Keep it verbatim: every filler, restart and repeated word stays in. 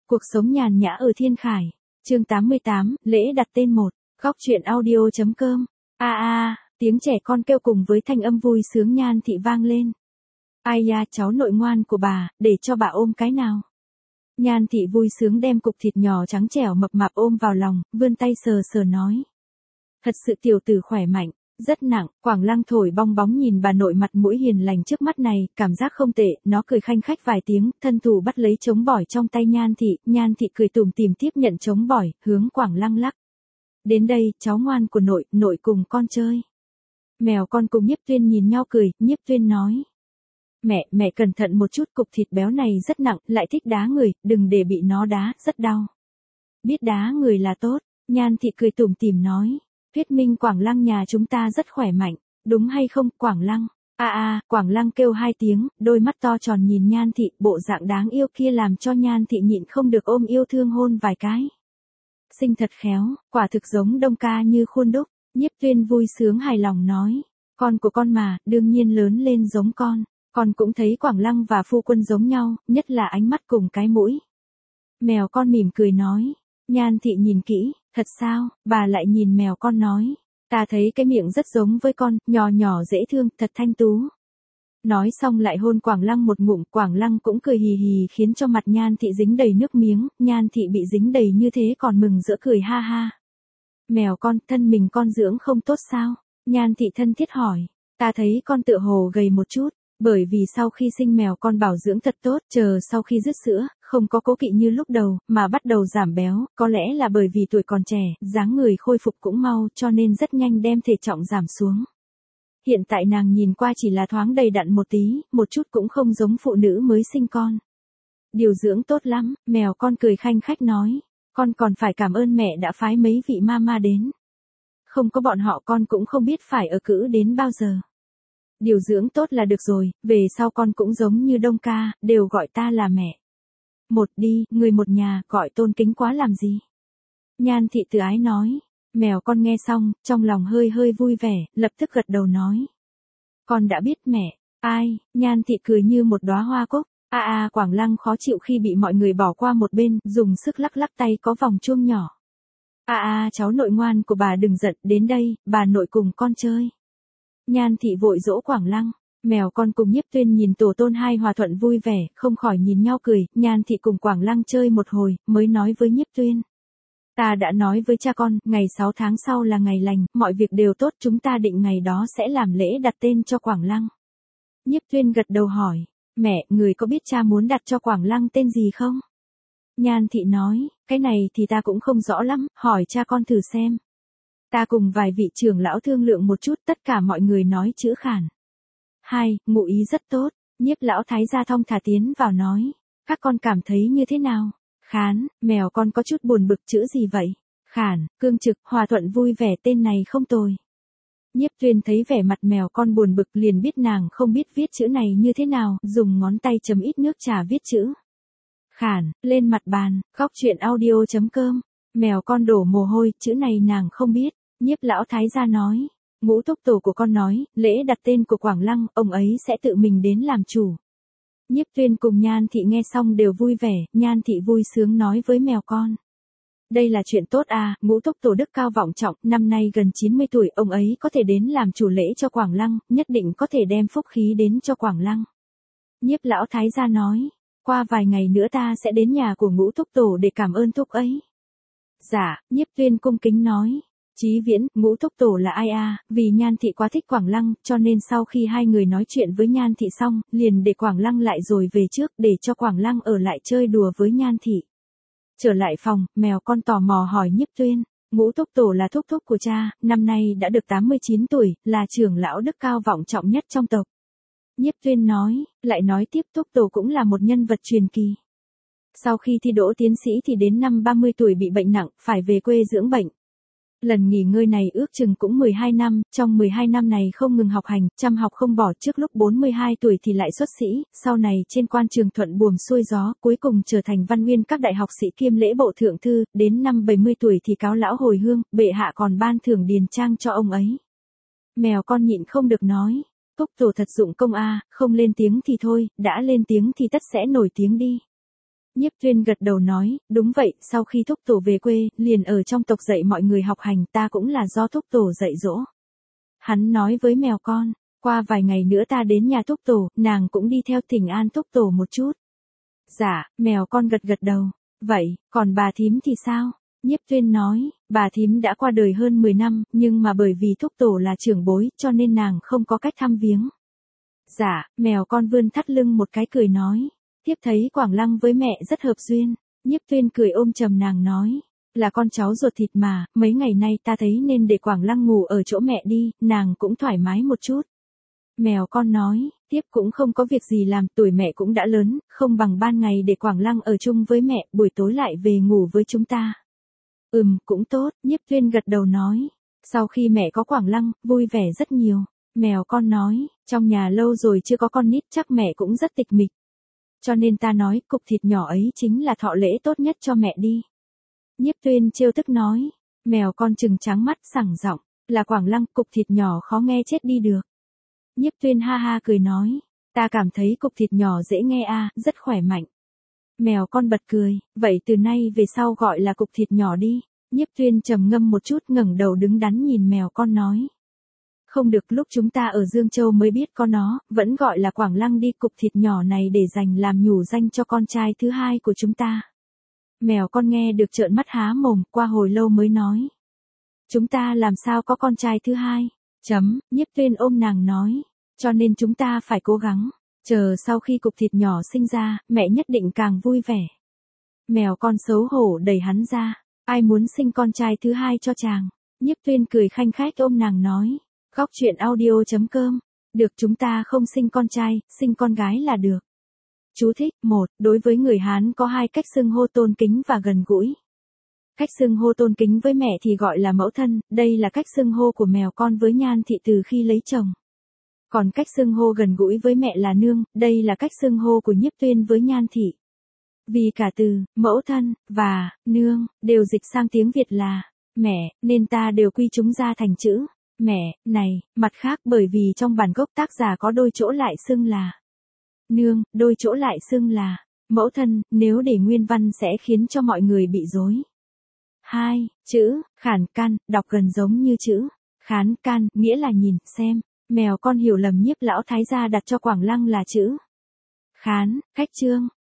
Cuộc sống nhàn nhã ở Thiên Khải. Chương tám mươi tám, lễ đặt tên một. Góc truyện audio chấm com. A a, tiếng trẻ con kêu cùng với thanh âm vui sướng Nhan Thị vang lên. Ai da, cháu nội ngoan của bà, để cho bà ôm cái nào. Nhan Thị vui sướng đem cục thịt nhỏ trắng trẻo mập mạp ôm vào lòng, vươn tay sờ sờ nói. Thật sự tiểu tử khỏe mạnh, rất nặng. Quảng Lăng thổi bong bóng nhìn bà nội mặt mũi hiền lành trước mắt này, cảm giác không tệ, nó cười khanh khách vài tiếng, thân thủ bắt lấy trống bỏi trong tay Nhan Thị, Nhan Thị cười tủm tỉm tiếp nhận trống bỏi, hướng Quảng Lăng lắc. Đến đây, cháu ngoan của nội, nội cùng con chơi. Mèo con cùng Nhiếp Tuyên nhìn nhau cười, Nhiếp Tuyên nói. Mẹ, mẹ cẩn thận một chút, cục thịt béo này rất nặng, lại thích đá người, đừng để bị nó đá, rất đau. Biết đá người là tốt, Nhan Thị cười tủm tỉm nói. Thuyết minh Quảng Lăng nhà chúng ta rất khỏe mạnh, đúng hay không, Quảng Lăng? A a, Quảng Lăng kêu hai tiếng, đôi mắt to tròn nhìn Nhan Thị, bộ dạng đáng yêu kia làm cho Nhan Thị nhịn không được ôm yêu thương hôn vài cái. Xinh thật khéo, quả thực giống Đông ca như khuôn đúc. Nhiếp Tuyên vui sướng hài lòng nói, con của con mà, đương nhiên lớn lên giống con, con cũng thấy Quảng Lăng và phu quân giống nhau, nhất là ánh mắt cùng cái mũi. Mèo con mỉm cười nói, Nhan Thị nhìn kỹ, thật sao, bà lại nhìn mèo con nói, ta thấy cái miệng rất giống với con, nhỏ nhỏ dễ thương, thật thanh tú. Nói xong lại hôn Quảng Lăng một ngụm, Quảng Lăng cũng cười hì hì khiến cho mặt Nhan Thị dính đầy nước miếng, Nhan Thị bị dính đầy như thế còn mừng rỡ cười ha ha. Mèo con, thân mình con dưỡng không tốt sao? Nhan Thị thân thiết hỏi, ta thấy con tựa hồ gầy một chút, bởi vì sau khi sinh mèo con bảo dưỡng thật tốt, chờ sau khi dứt sữa, không có cố kỵ như lúc đầu, mà bắt đầu giảm béo, có lẽ là bởi vì tuổi còn trẻ, dáng người khôi phục cũng mau cho nên rất nhanh đem thể trọng giảm xuống. Hiện tại nàng nhìn qua chỉ là thoáng đầy đặn một tí, một chút cũng không giống phụ nữ mới sinh con. Điều dưỡng tốt lắm, mèo con cười khanh khách nói, con còn phải cảm ơn mẹ đã phái mấy vị mama đến. Không có bọn họ con cũng không biết phải ở cữ đến bao giờ. Điều dưỡng tốt là được rồi, về sau con cũng giống như Đông ca, đều gọi ta là mẹ. Một đi, người một nhà, gọi tôn kính quá làm gì. Nhan Thị từ ái nói, mèo con nghe xong, trong lòng hơi hơi vui vẻ, lập tức gật đầu nói. Con đã biết mẹ, ai, Nhan Thị cười như một đóa hoa cúc, a a Quảng Lăng khó chịu khi bị mọi người bỏ qua một bên, dùng sức lắc lắc tay có vòng chuông nhỏ. A a cháu nội ngoan của bà đừng giận, đến đây, bà nội cùng con chơi. Nhan Thị vội dỗ Quảng Lăng, mèo con cùng Nhiếp Tuyên nhìn tổ tôn hai hòa thuận vui vẻ, không khỏi nhìn nhau cười, Nhan Thị cùng Quảng Lăng chơi một hồi, mới nói với Nhiếp Tuyên. Ta đã nói với cha con, ngày sáu tháng sau là ngày lành, mọi việc đều tốt, chúng ta định ngày đó sẽ làm lễ đặt tên cho Quảng Lăng. Nhiếp Tuyên gật đầu hỏi, mẹ, người có biết cha muốn đặt cho Quảng Lăng tên gì không? Nhan Thị nói, cái này thì ta cũng không rõ lắm, hỏi cha con thử xem. Ta cùng vài vị trưởng lão thương lượng một chút, tất cả mọi người nói chữ Khản. Hai, ngụ ý rất tốt, Nhiếp lão thái gia thong thả tiến vào nói, các con cảm thấy như thế nào? Khán, mèo con có chút buồn bực, chữ gì vậy? Khản, cương trực, hòa thuận vui vẻ, tên này không tồi. Nhiếp Tuyên thấy vẻ mặt mèo con buồn bực liền biết nàng không biết viết chữ này như thế nào, dùng ngón tay chấm ít nước trà viết chữ. Khản, lên mặt bàn, góc truyện audio chấm com. Mèo con đổ mồ hôi, chữ này nàng không biết. Nhiếp lão thái gia nói, ngũ thúc tổ của con nói, lễ đặt tên của Quảng Lăng, ông ấy sẽ tự mình đến làm chủ. Nhiếp Tuyên cùng Nhan Thị nghe xong đều vui vẻ, Nhan Thị vui sướng nói với mèo con. Đây là chuyện tốt à, ngũ thúc tổ đức cao vọng trọng, năm nay gần chín mươi tuổi, ông ấy có thể đến làm chủ lễ cho Quảng Lăng, nhất định có thể đem phúc khí đến cho Quảng Lăng. Nhiếp lão thái gia nói, qua vài ngày nữa ta sẽ đến nhà của ngũ thúc tổ để cảm ơn thúc ấy. Dạ, Nhiếp Tuyên cung kính nói. Chí Viễn, ngũ thúc tổ là ai à, vì Nhan Thị quá thích Quảng Lăng, cho nên sau khi hai người nói chuyện với Nhan Thị xong, liền để Quảng Lăng lại rồi về trước, để cho Quảng Lăng ở lại chơi đùa với Nhan Thị. Trở lại phòng, mèo con tò mò hỏi Nhiếp Tuyên, ngũ thúc tổ là thúc thúc của cha, năm nay đã được tám mươi chín tuổi, là trưởng lão đức cao vọng trọng nhất trong tộc. Nhiếp Tuyên nói, lại nói tiếp thúc tổ cũng là một nhân vật truyền kỳ. Sau khi thi đỗ tiến sĩ thì đến năm ba mươi tuổi bị bệnh nặng, phải về quê dưỡng bệnh. Lần nghỉ ngơi này ước chừng cũng mười hai năm, trong mười hai năm này không ngừng học hành, chăm học không bỏ, trước lúc bốn mươi hai tuổi thì lại xuất sĩ, sau này trên quan trường thuận buồm xuôi gió, cuối cùng trở thành văn nguyên các đại học sĩ kiêm lễ bộ thượng thư, đến năm bảy mươi tuổi thì cáo lão hồi hương, bệ hạ còn ban thưởng điền trang cho ông ấy. Mèo con nhịn không được nói, thúc tổ thật dụng công a, không lên tiếng thì thôi, đã lên tiếng thì tất sẽ nổi tiếng đi. Nhiếp Tuyên gật đầu nói, đúng vậy, sau khi thúc tổ về quê, liền ở trong tộc dạy mọi người học hành, ta cũng là do thúc tổ dạy dỗ. Hắn nói với mèo con, qua vài ngày nữa ta đến nhà thúc tổ, nàng cũng đi theo thỉnh an thúc tổ một chút. Dạ, mèo con gật gật đầu. Vậy, còn bà thím thì sao? Nhiếp Tuyên nói, bà thím đã qua đời hơn mười năm, nhưng mà bởi vì thúc tổ là trưởng bối, cho nên nàng không có cách thăm viếng. Dạ, mèo con vươn thắt lưng một cái cười nói. Tiếp thấy Quảng Lăng với mẹ rất hợp duyên. Nhiếp Tuyên cười ôm chầm nàng nói. Là con cháu ruột thịt mà, mấy ngày nay ta thấy nên để Quảng Lăng ngủ ở chỗ mẹ đi, nàng cũng thoải mái một chút. Mèo con nói, tiếp cũng không có việc gì làm, tuổi mẹ cũng đã lớn, không bằng ban ngày để Quảng Lăng ở chung với mẹ, buổi tối lại về ngủ với chúng ta. Ừm, cũng tốt, Nhiếp Tuyên gật đầu nói. Sau khi mẹ có Quảng Lăng, vui vẻ rất nhiều. Mèo con nói, trong nhà lâu rồi chưa có con nít, chắc mẹ cũng rất tịch mịch. Cho nên ta nói, cục thịt nhỏ ấy chính là thọ lễ tốt nhất cho mẹ đi. Nhiếp Tuyên trêu tức nói. Mèo con trừng trắng mắt sẳng giọng, là Quảng Lăng, cục thịt nhỏ khó nghe chết đi được. Nhiếp Tuyên ha ha cười nói, ta cảm thấy cục thịt nhỏ dễ nghe a, à, rất khỏe mạnh. Mèo con bật cười, vậy từ nay về sau gọi là cục thịt nhỏ đi. Nhiếp Tuyên trầm ngâm một chút ngẩng đầu đứng đắn nhìn mèo con nói. Không được, lúc chúng ta ở Dương Châu mới biết có nó, vẫn gọi là Quảng Lăng đi, cục thịt nhỏ này để dành làm nhủ danh cho con trai thứ hai của chúng ta. Mèo con nghe được trợn mắt há mồm, qua hồi lâu mới nói. Chúng ta làm sao có con trai thứ hai? Chấm, Nhiếp Tuyên ôm nàng nói. Cho nên chúng ta phải cố gắng. Chờ sau khi cục thịt nhỏ sinh ra, mẹ nhất định càng vui vẻ. Mèo con xấu hổ đẩy hắn ra. Ai muốn sinh con trai thứ hai cho chàng? Nhiếp Tuyên cười khanh khách ôm nàng nói. Góc truyện audio chấm com. Được, chúng ta không sinh con trai, sinh con gái là được. Chú thích, một, đối với người Hán có hai cách xưng hô tôn kính và gần gũi. Cách xưng hô tôn kính với mẹ thì gọi là mẫu thân, đây là cách xưng hô của mèo con với Nhan Thị từ khi lấy chồng. Còn cách xưng hô gần gũi với mẹ là nương, đây là cách xưng hô của Nhiếp Tuyên với Nhan Thị. Vì cả từ, mẫu thân, và, nương, đều dịch sang tiếng Việt là, mẹ, nên ta đều quy chúng ra thành chữ, mẹ, này, mặt khác bởi vì trong bản gốc tác giả có đôi chỗ lại xưng là nương, đôi chỗ lại xưng là mẫu thân, nếu để nguyên văn sẽ khiến cho mọi người bị rối. Hai, chữ, khản can, đọc gần giống như chữ, khán can, nghĩa là nhìn, xem. Mèo con hiểu lầm Nhiếp lão thái gia đặt cho Quảng Lăng là chữ khán, cách chương.